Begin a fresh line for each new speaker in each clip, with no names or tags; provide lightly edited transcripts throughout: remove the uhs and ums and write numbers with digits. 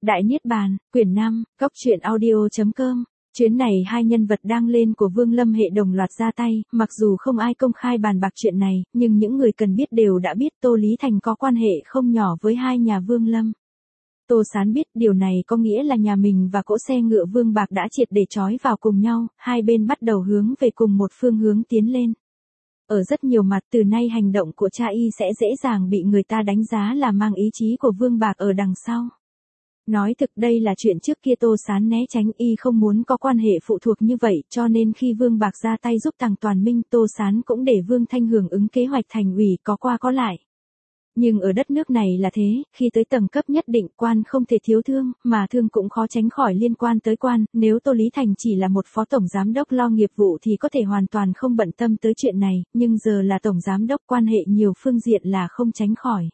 Đại Niết Bàn, quyển 5, Cốc truyện audio.com. Chuyến này hai nhân vật đang lên của Vương Lâm hệ đồng loạt ra tay, mặc dù không ai công khai bàn bạc chuyện này, nhưng những người cần biết đều đã biết Tô Lý Thành có quan hệ không nhỏ với hai nhà Vương Lâm. Tô Sán biết điều này có nghĩa là nhà mình và cỗ xe ngựa Vương Bạc đã triệt để trói vào cùng nhau, hai bên bắt đầu hướng về cùng một phương hướng tiến lên. Ở rất nhiều mặt từ nay hành động của cha y sẽ dễ dàng bị người ta đánh giá là mang ý chí của Vương Bạc ở đằng sau. Nói thực đây là chuyện trước kia Tô Sán né tránh, y không muốn có quan hệ phụ thuộc như vậy, cho nên khi Vương Bạc ra tay giúp Tằng Toàn Minh, Tô Sán cũng để Vương Thanh hưởng ứng kế hoạch thành ủy có qua có lại. Nhưng ở đất nước này là thế, khi tới tầng cấp nhất định quan không thể thiếu thương, mà thương cũng khó tránh khỏi liên quan tới quan, nếu Tô Lý Thành chỉ là một phó tổng giám đốc lo nghiệp vụ thì có thể hoàn toàn không bận tâm tới chuyện này, nhưng giờ là tổng giám đốc, quan hệ nhiều phương diện là không tránh khỏi.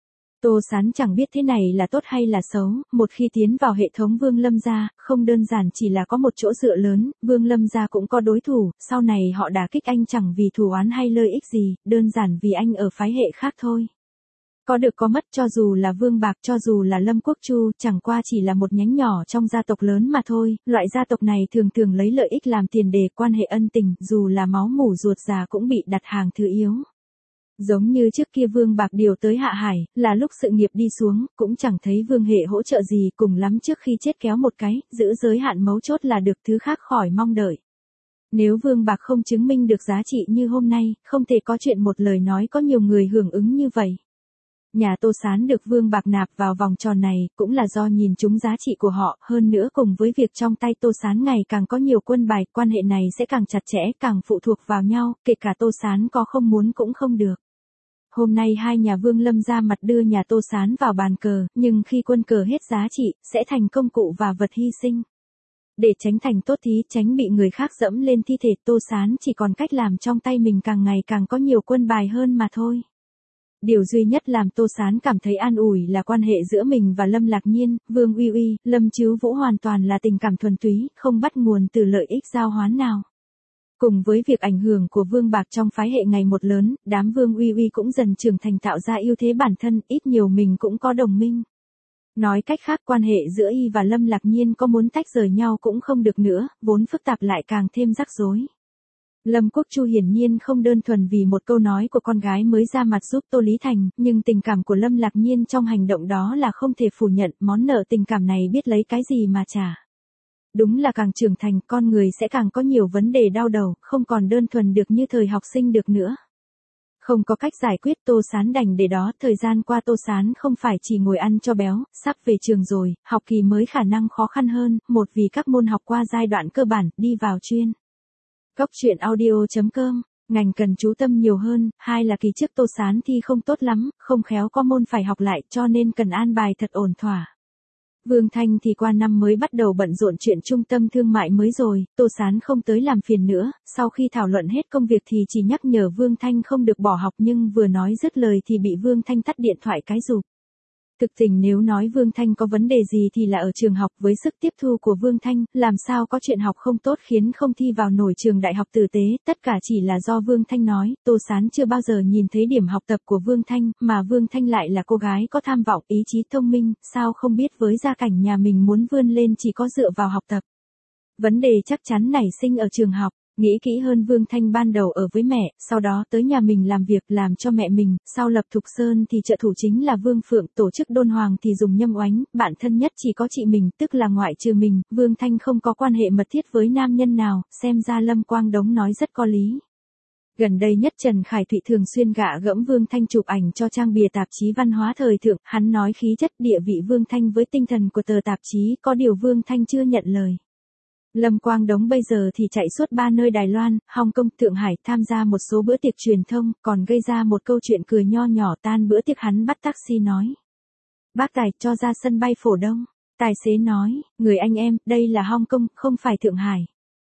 Tô Sán chẳng biết thế này là tốt hay là xấu, một khi tiến vào hệ thống Vương Lâm gia, không đơn giản chỉ là có một chỗ dựa lớn, Vương Lâm gia cũng có đối thủ, sau này họ đả kích anh chẳng vì thù oán hay lợi ích gì, đơn giản vì anh ở phái hệ khác thôi. Có được có mất, cho dù là Vương Bạc, cho dù là Lâm Quốc Chu, chẳng qua chỉ là một nhánh nhỏ trong gia tộc lớn mà thôi, loại gia tộc này thường thường lấy lợi ích làm tiền đề, quan hệ ân tình, dù là máu mủ ruột già cũng bị đặt hàng thứ yếu. Giống như trước kia Vương Bạc điều tới Hạ Hải, là lúc sự nghiệp đi xuống, cũng chẳng thấy Vương hệ hỗ trợ gì, cùng lắm trước khi chết kéo một cái, giữ giới hạn mấu chốt là được thứ khác khỏi mong đợi. Nếu Vương Bạc không chứng minh được giá trị như hôm nay, không thể có chuyện một lời nói có nhiều người hưởng ứng như vậy. Nhà Tô Sán được Vương Bạc nạp vào vòng tròn này, cũng là do nhìn trúng giá trị của họ, hơn nữa cùng với việc trong tay Tô Sán ngày càng có nhiều quân bài, quan hệ này sẽ càng chặt chẽ, càng phụ thuộc vào nhau, kể cả Tô Sán có không muốn cũng không được. Hôm nay hai nhà Vương Lâm ra mặt đưa nhà Tô Sán vào bàn cờ, nhưng khi quân cờ hết giá trị, sẽ thành công cụ và vật hy sinh. Để tránh thành tốt thí, tránh bị người khác dẫm lên thi thể, Tô Sán chỉ còn cách làm trong tay mình càng ngày càng có nhiều quân bài hơn mà thôi. Điều duy nhất làm Tô Sán cảm thấy an ủi là quan hệ giữa mình và Lâm Lạc Nhiên, Vương Uy Uy, Lâm Chứu Vũ hoàn toàn là tình cảm thuần túy, không bắt nguồn từ lợi ích giao hoán nào. Cùng với việc ảnh hưởng của Vương Bạc trong phái hệ ngày một lớn, đám Vương Uy Uy cũng dần trưởng thành, tạo ra ưu thế bản thân, ít nhiều mình cũng có đồng minh. Nói cách khác, quan hệ giữa y và Lâm Lạc Nhiên có muốn tách rời nhau cũng không được nữa, vốn phức tạp lại càng thêm rắc rối. Lâm Quốc Chu hiển nhiên không đơn thuần vì một câu nói của con gái mới ra mặt giúp Tô Lý Thành, nhưng tình cảm của Lâm Lạc Nhiên trong hành động đó là không thể phủ nhận, món nợ tình cảm này biết lấy cái gì mà trả. Đúng là càng trưởng thành, con người sẽ càng có nhiều vấn đề đau đầu, không còn đơn thuần được như thời học sinh được nữa. Không có cách giải quyết, Tô Sán đành để đó, thời gian qua Tô Sán không phải chỉ ngồi ăn cho béo, sắp về trường rồi, học kỳ mới khả năng khó khăn hơn, một vì các môn học qua giai đoạn cơ bản, đi vào chuyên. Cốc truyện audio.com, ngành cần chú tâm nhiều hơn, hai là kỳ trước Tô Sán thi không tốt lắm, không khéo có môn phải học lại, cho nên cần an bài thật ổn thỏa. Vương Thanh thì qua năm mới bắt đầu bận rộn chuyện trung tâm thương mại mới rồi, Tô Sán không tới làm phiền nữa, sau khi thảo luận hết công việc thì chỉ nhắc nhở Vương Thanh không được bỏ học, nhưng vừa nói dứt lời thì bị Vương Thanh tắt điện thoại cái rụp. Thực tình nếu nói Vương Thanh có vấn đề gì thì là ở trường học, với sức tiếp thu của Vương Thanh, làm sao có chuyện học không tốt khiến không thi vào nổi trường đại học tử tế, tất cả chỉ là do Vương Thanh nói. Tô Sán chưa bao giờ nhìn thấy điểm học tập của Vương Thanh, mà Vương Thanh lại là cô gái có tham vọng, ý chí thông minh, sao không biết với gia cảnh nhà mình muốn vươn lên chỉ có dựa vào học tập. Vấn đề chắc chắn nảy sinh ở trường học. Nghĩ kỹ hơn, Vương Thanh ban đầu ở với mẹ, sau đó tới nhà mình làm việc, làm cho mẹ mình, sau lập Thục Sơn thì trợ thủ chính là Vương Phượng, tổ chức Đôn Hoàng thì dùng Nhâm Oánh, bạn thân nhất chỉ có chị mình, tức là ngoại trừ mình, Vương Thanh không có quan hệ mật thiết với nam nhân nào, xem ra Lâm Quang Đống nói rất có lý. Gần đây nhất Trần Khải Thụy thường xuyên gạ gẫm Vương Thanh chụp ảnh cho trang bìa tạp chí văn hóa thời thượng, hắn nói khí chất địa vị Vương Thanh với tinh thần của tờ tạp chí, có điều Vương Thanh chưa nhận lời. Lâm Quang Đống bây giờ thì chạy suốt 3 nơi Đài Loan, Hồng Kông, Thượng Hải, tham gia một số bữa tiệc truyền thông, còn gây ra một câu chuyện cười nho nhỏ. Tan bữa tiệc hắn bắt taxi nói: "Bác Tài, cho ra sân bay Phổ Đông." Tài xế nói: "Người anh em, đây là Hồng Kông, không phải Thượng Hải."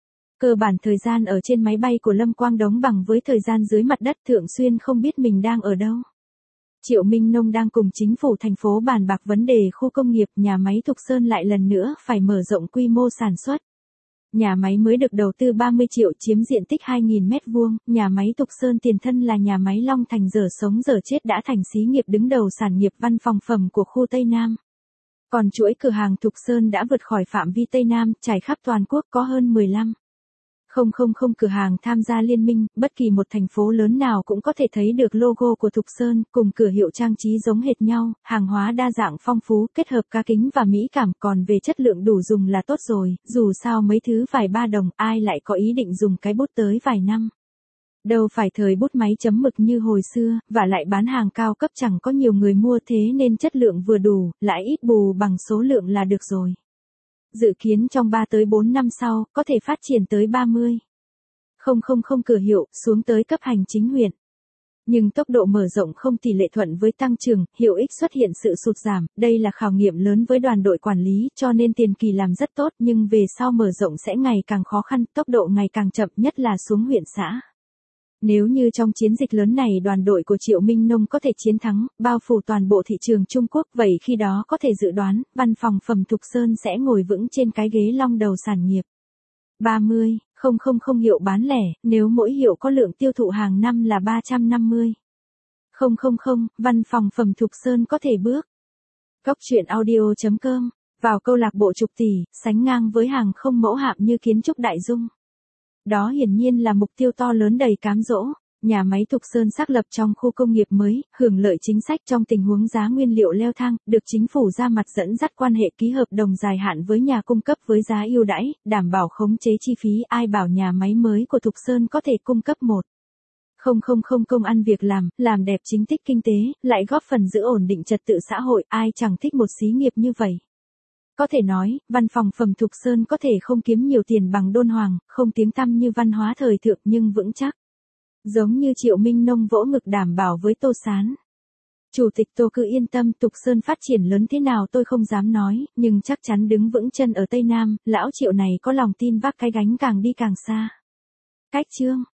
Cơ bản thời gian ở trên máy bay của Lâm Quang Đống bằng với thời gian dưới mặt đất, thường xuyên không biết mình đang ở đâu. Triệu Minh Nông đang cùng chính phủ thành phố bàn bạc vấn đề khu công nghiệp, nhà máy Thục Sơn lại lần nữa phải mở rộng quy mô sản xuất. Nhà máy mới được đầu tư 30 triệu, chiếm diện tích 2.000 m², nhà máy Thục Sơn tiền thân là nhà máy Long Thành, giờ sống giờ chết đã thành xí nghiệp đứng đầu sản nghiệp văn phòng phẩm của khu Tây Nam. Còn chuỗi cửa hàng Thục Sơn đã vượt khỏi phạm vi Tây Nam, trải khắp toàn quốc có hơn 15. Không cửa hàng tham gia liên minh, bất kỳ một thành phố lớn nào cũng có thể thấy được logo của Thục Sơn, cùng cửa hiệu trang trí giống hệt nhau, hàng hóa đa dạng phong phú, kết hợp cá kính và mỹ cảm, còn về chất lượng đủ dùng là tốt rồi, dù sao mấy thứ vài ba đồng, ai lại có ý định dùng cái bút tới vài năm. Đâu phải thời bút máy chấm mực như hồi xưa, và lại bán hàng cao cấp chẳng có nhiều người mua thế nên chất lượng vừa đủ, lại ít bù bằng số lượng là được rồi. Dự kiến trong 3 tới 4 năm sau, có thể phát triển tới 30. Không cửa hiệu, xuống tới cấp hành chính huyện. Nhưng tốc độ mở rộng không tỷ lệ thuận với tăng trưởng, hiệu ích xuất hiện sự sụt giảm, đây là khảo nghiệm lớn với đoàn đội quản lý, cho nên tiền kỳ làm rất tốt nhưng về sau mở rộng sẽ ngày càng khó khăn, tốc độ ngày càng chậm nhất là xuống huyện xã. Nếu như trong chiến dịch lớn này đoàn đội của Triệu Minh Nông có thể chiến thắng, bao phủ toàn bộ thị trường Trung Quốc, vậy khi đó có thể dự đoán, văn phòng phẩm Thục Sơn sẽ ngồi vững trên cái ghế long đầu sản nghiệp. 30. Hiệu bán lẻ, nếu mỗi hiệu có lượng tiêu thụ hàng năm là 350. Văn phòng phẩm Thục Sơn có thể bước. Góc truyện audio.com, vào câu lạc bộ chục tỷ, sánh ngang với hàng không mẫu hạm như kiến trúc Đại Dung. Đó hiển nhiên là mục tiêu to lớn đầy cám dỗ. Nhà máy Thục Sơn xác lập trong khu công nghiệp mới, hưởng lợi chính sách trong tình huống giá nguyên liệu leo thang, được chính phủ ra mặt dẫn dắt quan hệ ký hợp đồng dài hạn với nhà cung cấp với giá ưu đãi, đảm bảo khống chế chi phí. Ai bảo nhà máy mới của Thục Sơn có thể cung cấp một. Công ăn việc làm đẹp chính tích kinh tế, lại góp phần giữ ổn định trật tự xã hội, ai chẳng thích một xí nghiệp như vậy. Có thể nói, văn phòng phẩm Thục Sơn có thể không kiếm nhiều tiền bằng Đôn Hoàng, không tiếng tăm như văn hóa thời thượng nhưng vững chắc. Giống như Triệu Minh Nông vỗ ngực đảm bảo với Tô Sán. Chủ tịch Tô cứ yên tâm, Thục Sơn phát triển lớn thế nào tôi không dám nói, nhưng chắc chắn đứng vững chân ở Tây Nam, lão Triệu này có lòng tin vác cái gánh càng đi càng xa. Cách chương